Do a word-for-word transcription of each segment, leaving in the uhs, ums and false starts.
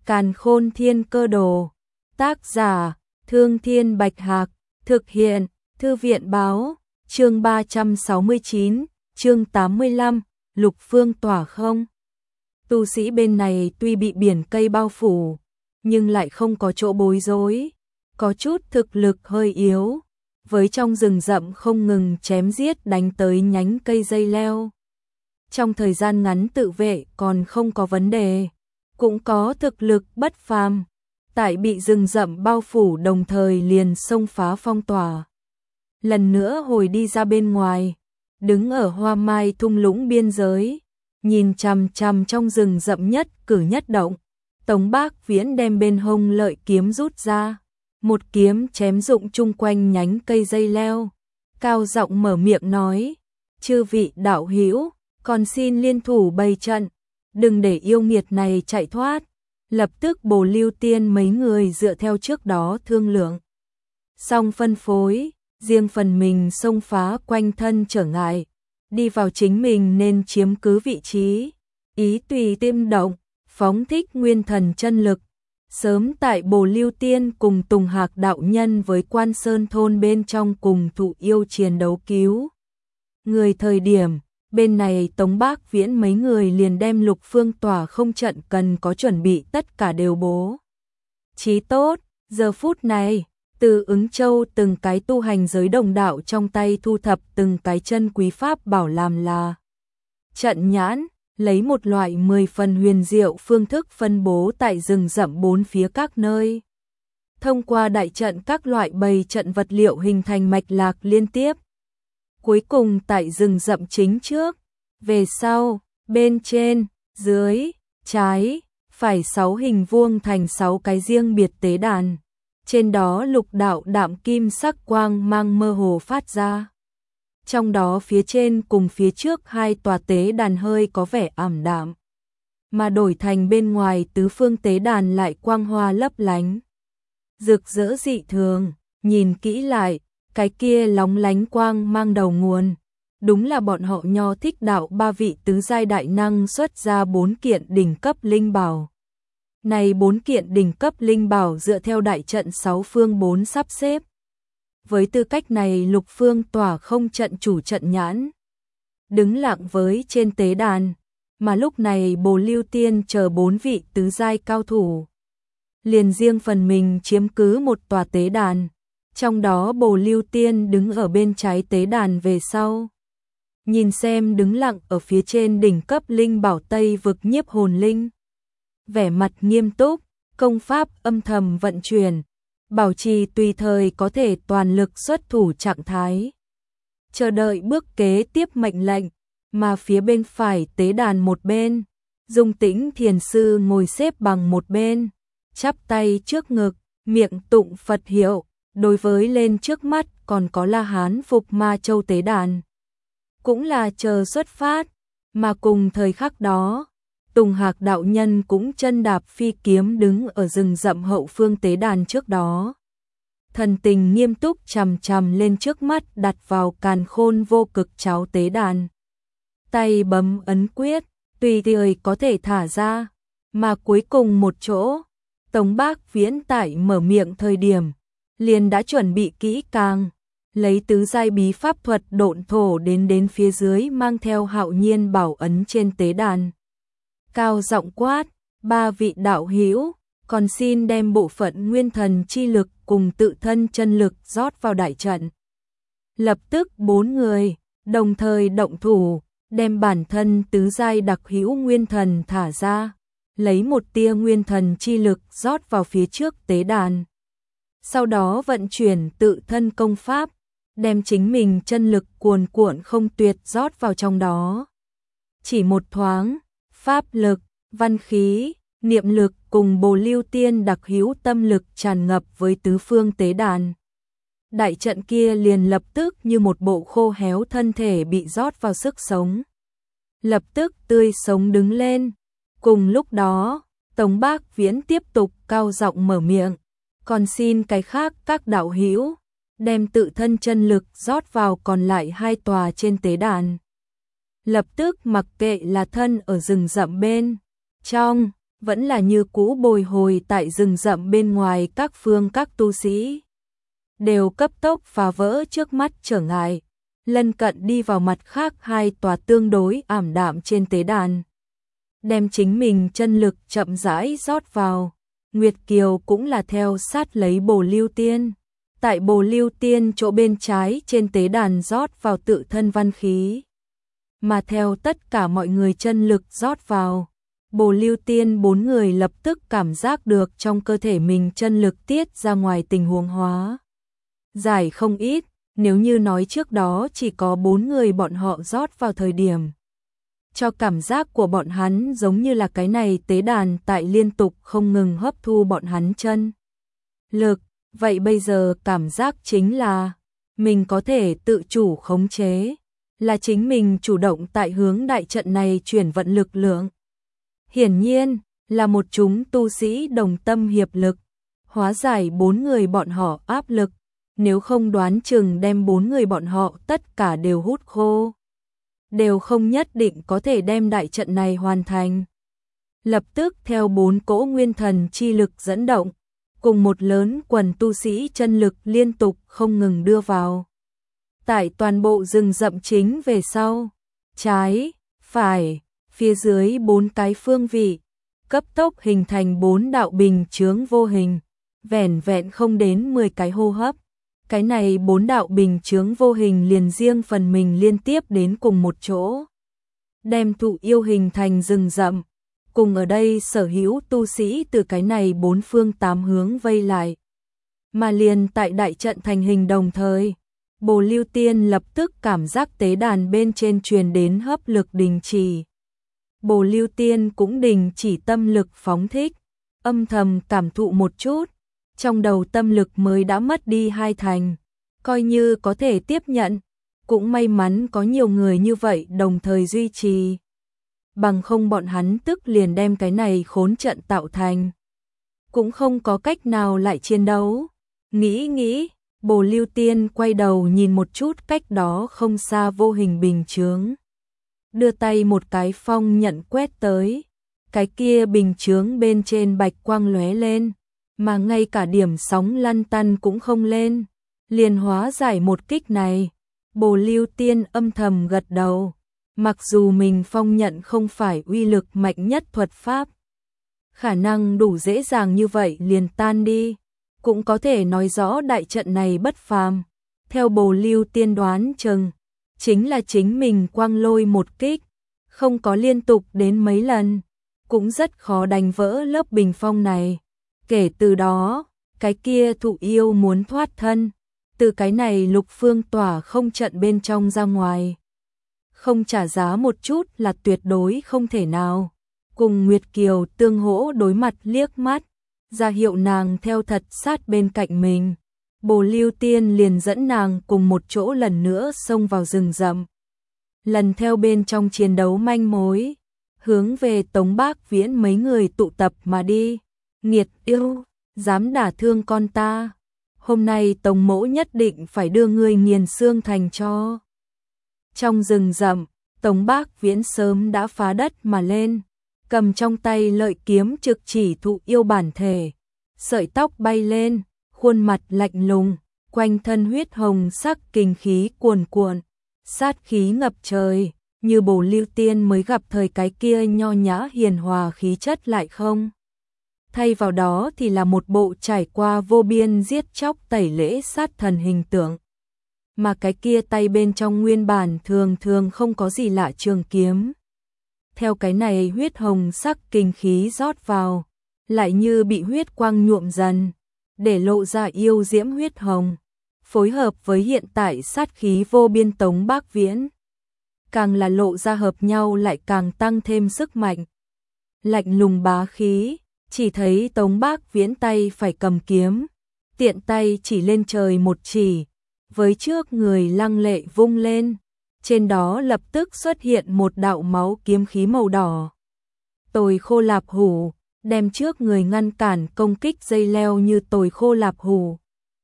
Càn Khôn Thiên Cơ Đồ. Tác giả: Thương Thiên Bạch Hạc. Thực hiện: Thư viện Báo. Chương ba trăm sáu mươi chín, chương tám mươi lăm, Lục Phương tỏa không. Tu sĩ bên này tuy bị biển cây bao phủ, nhưng lại không có chỗ bối rối, có chút thực lực hơi yếu, với trong rừng rậm không ngừng chém giết đánh tới nhánh cây dây leo. Trong thời gian ngắn tự vệ còn không có vấn đề, cũng có thực lực bất phàm, tại bị rừng rậm bao phủ đồng thời liền xông phá phong tỏa. Lần nữa hồi đi ra bên ngoài, đứng ở hoa mai thung lũng biên giới, nhìn chằm chằm trong rừng rậm nhất cử nhất động. Tống Bác Viễn đem bên hông lợi kiếm rút ra, một kiếm chém rụng chung quanh nhánh cây dây leo, cao giọng mở miệng nói: "Chư vị đạo hữu, còn xin liên thủ bày trận, đừng để yêu nghiệt này chạy thoát." Lập tức Bồ Lưu Tiên mấy người dựa theo trước đó thương lượng, xong phân phối, riêng phần mình xông phá quanh thân trở ngại, đi vào chính mình nên chiếm cứ vị trí, ý tùy tim động, phóng thích nguyên thần chân lực. Sớm tại Bồ Lưu Tiên cùng Tùng Hạc đạo nhân với Quan Sơn thôn bên trong cùng thụ yêu chiến đấu cứu người thời điểm, bên này Tống Bác Viễn mấy người liền đem Lục Phương tỏa không trận cần có chuẩn bị tất cả đều bố trí tốt. Giờ phút này, từ Ứng Châu từng cái tu hành giới đồng đạo trong tay thu thập từng cái chân quý pháp bảo làm là trận nhãn, lấy một loại mười phần huyền diệu phương thức phân bố tại rừng rậm bốn phía các nơi. Thông qua đại trận các loại bày trận vật liệu hình thành mạch lạc liên tiếp. Cuối cùng tại rừng rậm chính trước, về sau, bên trên, dưới, trái, phải sáu hình vuông thành sáu cái riêng biệt tế đàn. Trên đó lục đạo đạm kim sắc quang mang mơ hồ phát ra. Trong đó phía trên cùng phía trước hai tòa tế đàn hơi có vẻ ảm đạm, mà đổi thành bên ngoài tứ phương tế đàn lại quang hoa lấp lánh, rực rỡ dị thường. Nhìn kỹ lại, cái kia lóng lánh quang mang đầu nguồn, đúng là bọn họ Nho Thích đạo ba vị tứ giai đại năng xuất ra bốn kiện đỉnh cấp linh bảo. Này bốn kiện đỉnh cấp linh bảo dựa theo đại trận sáu phương bốn sắp xếp. Với tư cách này Lục Phương tỏa không trận chủ trận nhãn, đứng lặng với trên tế đàn, mà lúc này Bồ Lưu Tiên chờ bốn vị tứ giai cao thủ, liền riêng phần mình chiếm cứ một tòa tế đàn. Trong đó Bồ Lưu Tiên đứng ở bên trái tế đàn về sau, nhìn xem đứng lặng ở phía trên đỉnh cấp linh bảo Tây Vực Nhiếp Hồn Linh, vẻ mặt nghiêm túc, công pháp âm thầm vận chuyển, bảo trì tùy thời có thể toàn lực xuất thủ trạng thái, chờ đợi bước kế tiếp mệnh lệnh. Mà phía bên phải tế đàn một bên, Dung Tĩnh Thiền Sư ngồi xếp bằng một bên, chắp tay trước ngực, miệng tụng Phật hiệu. Đối với lên trước mắt còn có La Hán Phục Ma Châu tế đàn, cũng là chờ xuất phát. Mà cùng thời khắc đó, Tùng Hạc đạo nhân cũng chân đạp phi kiếm đứng ở rừng rậm hậu phương tế đàn trước đó, thần tình nghiêm túc chằm chằm lên trước mắt đặt vào Càn Khôn Vô Cực cháo tế đàn, tay bấm ấn quyết, tùy thời có thể thả ra. Mà cuối cùng một chỗ, Tống Bác Viễn tại mở miệng thời điểm liền đã chuẩn bị kỹ càng, lấy tứ giai bí pháp thuật độn thổ đến đến phía dưới, mang theo Hạo Nhiên bảo ấn trên tế đàn, cao giọng quát: "Ba vị đạo hữu, còn xin đem bộ phận nguyên thần chi lực cùng tự thân chân lực rót vào đại trận." Lập tức bốn người đồng thời động thủ, đem bản thân tứ giai đặc hữu nguyên thần thả ra, lấy một tia nguyên thần chi lực rót vào phía trước tế đàn. Sau đó vận chuyển tự thân công pháp, đem chính mình chân lực cuồn cuộn không tuyệt rót vào trong đó. Chỉ một thoáng, pháp lực, văn khí, niệm lực cùng Bồ Lưu Tiên đặc hữu tâm lực tràn ngập với tứ phương tế đàn. Đại trận kia liền lập tức như một bộ khô héo thân thể bị rót vào sức sống, lập tức tươi sống đứng lên. Cùng lúc đó, Tống Bác Viễn tiếp tục cao giọng mở miệng: "Còn xin cái khác các đạo hữu đem tự thân chân lực rót vào còn lại hai tòa trên tế đàn." Lập tức mặc kệ là thân ở rừng rậm bên trong vẫn là như cũ bồi hồi tại rừng rậm bên ngoài. Các phương các tu sĩ đều cấp tốc phá vỡ trước mắt trở ngại, lân cận đi vào mặt khác hai tòa tương đối ảm đạm trên tế đàn, đem chính mình chân lực chậm rãi rót vào. Nguyệt Kiều cũng là theo sát lấy Bồ Lưu Tiên, tại Bồ Lưu Tiên chỗ bên trái trên tế đàn rót vào tự thân văn khí, mà theo tất cả mọi người chân lực rót vào, Bồ Lưu Tiên bốn người lập tức cảm giác được trong cơ thể mình chân lực tiết ra ngoài tình huống hóa giải không ít. Nếu như nói trước đó chỉ có bốn người bọn họ rót vào thời điểm, cho cảm giác của bọn hắn giống như là cái này tế đàn tại liên tục không ngừng hấp thu bọn hắn chân lực, vậy bây giờ cảm giác chính là mình có thể tự chủ khống chế, là chính mình chủ động tại hướng đại trận này chuyển vận lực lượng. Hiển nhiên là một chúng tu sĩ đồng tâm hiệp lực, hóa giải bốn người bọn họ áp lực, nếu không đoán chừng đem bốn người bọn họ tất cả đều hút khô, đều không nhất định có thể đem đại trận này hoàn thành. Lập tức theo bốn cỗ nguyên thần chi lực dẫn động, cùng một lớn quần tu sĩ chân lực liên tục không ngừng đưa vào. Tại toàn bộ rừng rậm chính về sau, trái, phải, phía dưới bốn cái phương vị, cấp tốc hình thành bốn đạo bình chướng vô hình, vẻn vẹn không đến mười cái hô hấp. Cái này bốn đạo bình chướng vô hình liền riêng phần mình liên tiếp đến cùng một chỗ, đem thụ yêu hình thành rừng rậm, cùng ở đây sở hữu tu sĩ từ cái này bốn phương tám hướng vây lại. Mà liền tại đại trận thành hình đồng thời, Bồ Lưu Tiên lập tức cảm giác tế đàn bên trên truyền đến hấp lực đình chỉ. Bồ Lưu Tiên cũng đình chỉ tâm lực phóng thích, âm thầm cảm thụ một chút, trong đầu tâm lực mới đã mất đi hai thành, coi như có thể tiếp nhận, cũng may mắn có nhiều người như vậy đồng thời duy trì, bằng không bọn hắn tức liền đem cái này khốn trận tạo thành, cũng không có cách nào lại chiến đấu. Nghĩ nghĩ, Bồ Lưu Tiên quay đầu nhìn một chút cách đó không xa vô hình bình chướng, đưa tay một cái phong nhận quét tới, cái kia bình chướng bên trên bạch quang lóe lên, mà ngay cả điểm sóng lăn tăn cũng không lên, liền hóa giải một kích này. Bồ Lưu Tiên âm thầm gật đầu, mặc dù mình phong nhận không phải uy lực mạnh nhất thuật pháp, khả năng đủ dễ dàng như vậy liền tan đi, cũng có thể nói rõ đại trận này bất phàm. Theo Bồ Lưu Tiên đoán chừng, chính là chính mình quang lôi một kích, không có liên tục đến mấy lần, cũng rất khó đánh vỡ lớp bình phong này. Kể từ đó, cái kia thụ yêu muốn thoát thân, từ cái này lục phương tỏa không trận bên trong ra ngoài, không trả giá một chút là tuyệt đối không thể nào. Cùng Nguyệt Kiều tương hỗ đối mặt liếc mắt, ra hiệu nàng theo thật sát bên cạnh mình. Bồ Lưu Tiên liền dẫn nàng cùng một chỗ lần nữa xông vào rừng rậm. Lần theo bên trong chiến đấu manh mối, hướng về Tống Bác Viễn mấy người tụ tập mà đi. Nghiệt yêu, dám đả thương con ta, hôm nay Tống mỗ nhất định phải đưa ngươi nghiền xương thành cho. Trong rừng rậm, Tống Bác Viễn sớm đã phá đất mà lên, cầm trong tay lợi kiếm trực chỉ thụ yêu bản thể, sợi tóc bay lên, khuôn mặt lạnh lùng, quanh thân huyết hồng sắc kình khí cuồn cuộn, sát khí ngập trời, như Bồ Lưu Tiên mới gặp thời cái kia nho nhã hiền hòa khí chất lại không. Thay vào đó thì là một bộ trải qua vô biên giết chóc tẩy lễ sát thần hình tượng. Mà cái kia tay bên trong nguyên bản thường thường không có gì lạ trường kiếm. Theo cái này huyết hồng sắc kinh khí rót vào, lại như bị huyết quang nhuộm dần, để lộ ra yêu diễm huyết hồng, phối hợp với hiện tại sát khí vô biên Tống Bác Viễn. Càng là lộ ra hợp nhau lại càng tăng thêm sức mạnh. Lạnh lùng bá khí, chỉ thấy Tống Bác Viễn tay phải cầm kiếm, tiện tay chỉ lên trời một chỉ, với trước người lăng lệ vung lên, trên đó lập tức xuất hiện một đạo máu kiếm khí màu đỏ. Tồi khô lạp hủ, đem trước người ngăn cản công kích dây leo như tồi khô lạp hủ,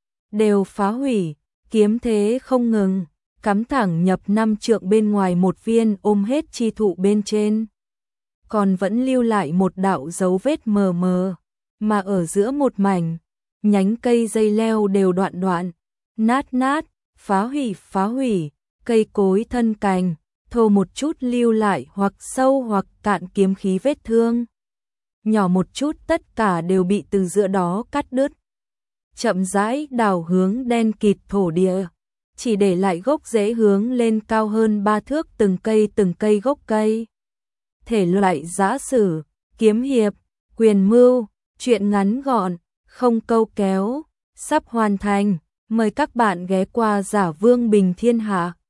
đều phá hủy, kiếm thế không ngừng, cắm thẳng nhập năm trượng bên ngoài một viên ôm hết chi thụ bên trên. còn vẫn lưu lại một đạo dấu vết mờ mờ, mà ở giữa một mảnh, nhánh cây dây leo đều đoạn đoạn, nát nát, phá hủy phá hủy, cây cối thân cành, thô một chút lưu lại hoặc sâu hoặc cạn kiếm khí vết thương. Nhỏ một chút tất cả đều bị từ giữa đó cắt đứt. Chậm rãi đào hướng đen kịt thổ địa, chỉ để lại gốc rễ hướng lên cao hơn ba thước từng cây từng cây gốc cây. Thể loại giã sử, kiếm hiệp, quyền mưu, truyện ngắn gọn, không câu kéo, sắp hoàn thành. Mời các bạn ghé qua Giả Vương Bình Thiên Hạ.